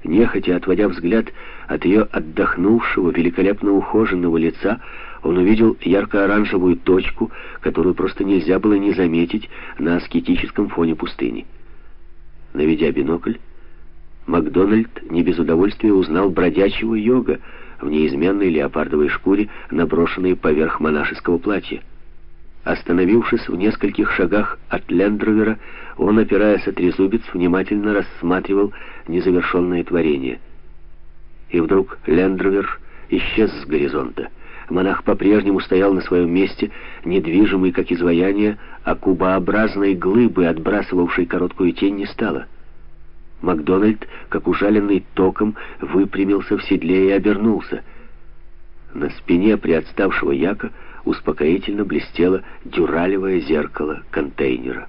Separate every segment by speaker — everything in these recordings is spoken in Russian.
Speaker 1: Нехотя отводя взгляд от ее отдохнувшего, великолепно ухоженного лица, он увидел ярко-оранжевую точку, которую просто нельзя было не заметить на аскетическом фоне пустыни. Наведя бинокль, Макдональд не без удовольствия узнал бродячего йога в неизменной леопардовой шкуре, наброшенной поверх монашеского платья. Остановившись в нескольких шагах от Лендровера, он, опираясь о трезубец, внимательно рассматривал незавершенное творение. И вдруг Лендровер исчез с горизонта. Монах по-прежнему стоял на своем месте, недвижимый, как изваяние, а кубообразной глыбы, отбрасывавшей короткую тень, не стало. Макдональд, как ужаленный током, выпрямился в седле и обернулся. На спине приотставшего яка успокоительно блестело дюралевое зеркало контейнера.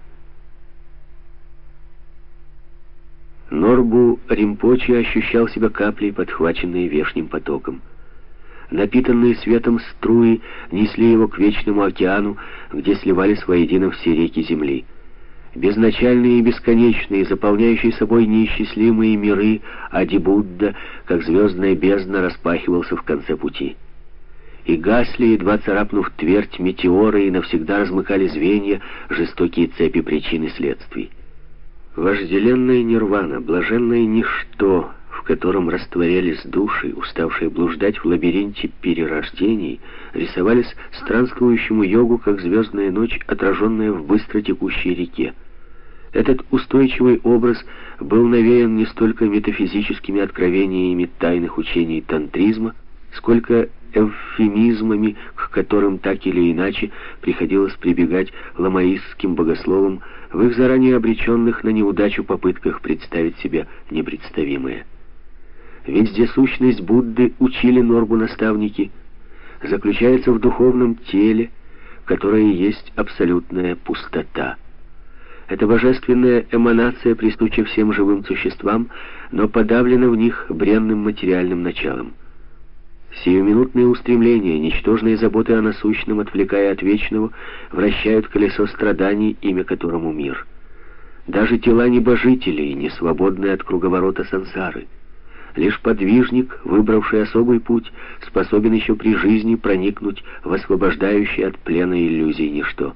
Speaker 1: Норбу Ринпоче ощущал себя каплей, подхваченной вешним потоком. Напитанные светом струи несли его к вечному океану, где сливались воедино все реки земли. Безначальные и бесконечные, заполняющие собой неисчислимые миры, Ади-Будда, как звездная бездна, распахивался в конце пути. И гасли, едва царапнув твердь, метеоры, и навсегда размыкали звенья, жестокие цепи причин и следствий. Вожделенная нирвана, блаженное ничто, в котором растворялись души, уставшие блуждать в лабиринте перерождений, рисовались странствующему йогу, как звездная ночь, отраженная в быстро текущей реке. Этот устойчивый образ был навеян не столько метафизическими откровениями тайных учений тантризма, сколько эвфемизмами, к которым так или иначе приходилось прибегать ламаистским богословам в их заранее обреченных на неудачу попытках представить себе непредставимое. Вездесущность Будды, учили Норбу наставники, заключается в духовном теле, которое есть абсолютная пустота. Эта божественная эманация присуща всем живым существам, но подавлена в них бренным материальным началом. Сиюминутные устремления, ничтожные заботы о насущном, отвлекая от вечного, вращают колесо страданий, имя которому мир. Даже тела небожителей, не свободные от круговорота сансары. Лишь подвижник, выбравший особый путь, способен еще при жизни проникнуть в освобождающее от плена иллюзий ничто.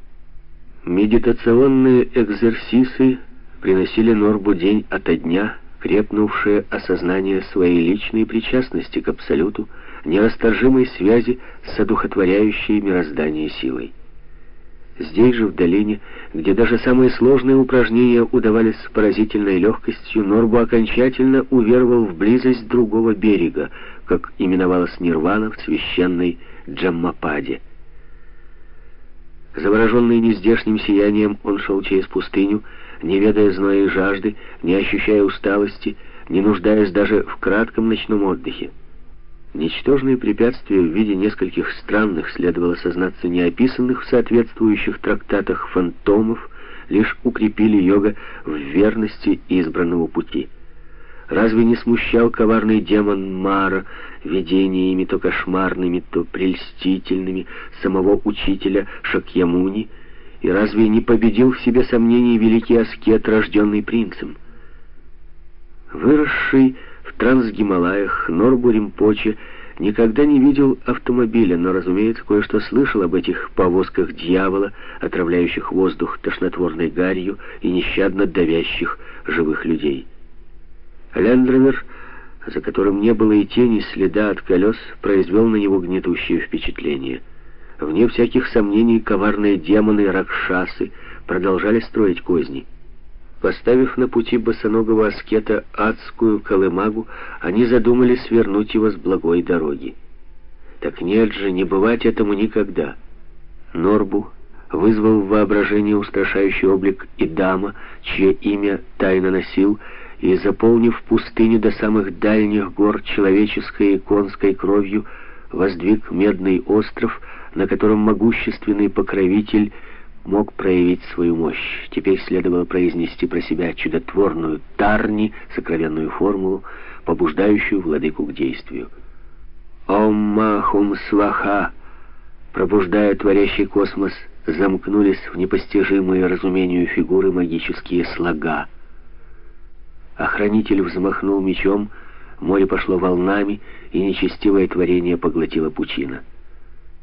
Speaker 1: Медитационные экзерсисы приносили Норбу день ото дня крепнувшее осознание своей личной причастности к Абсолюту, нерасторжимой связи с одухотворяющей мироздание силой. Здесь же, в долине, где даже самые сложные упражнения удавались с поразительной легкостью, Норбу окончательно уверовал в близость другого берега, как именовалась нирвана в священной Джаммападе. Завороженный нездешним сиянием, он шел через пустыню, не ведая зноя и жажды, не ощущая усталости, не нуждаясь даже в кратком ночном отдыхе. Ничтожные препятствия в виде нескольких странных, следовало сознаться, неописанных в соответствующих трактатах фантомов, лишь укрепили йога в верности избранного пути. Разве не смущал коварный демон Мара видениями то кошмарными, то прельстительными самого учителя Шакьямуни, и разве не победил в себе сомнений великий аскет, рожденный принцем? Выросший в Трансгималаях, Норбу Ринпоче никогда не видел автомобиля, но, разумеется, кое-что слышал об этих повозках дьявола, отравляющих воздух тошнотворной гарью и нещадно давящих живых людей. Лендровер, за которым не было и тени следа от колес, произвел на него гнетущее впечатление. Вне всяких сомнений, коварные демоны Ракшасы продолжали строить козни. Поставив на пути босоногого аскета адскую колымагу, они задумали свернуть его с благой дороги. Так нет же, не бывать этому никогда. Норбу вызвал в воображение устрашающий облик Идама, чье имя тайно носил, и, заполнив пустыню до самых дальних гор человеческой и конской кровью, воздвиг медный остров, на котором могущественный покровитель мог проявить свою мощь. Теперь следовало произнести про себя чудотворную Тарни, сокровенную формулу, побуждающую владыку к действию. «Ом Махум Сваха», пробуждая творящий космос, замкнулись в непостижимые разумению фигуры магические слога. Охранитель взмахнул мечом, море пошло волнами, и нечестивое творение поглотила пучина.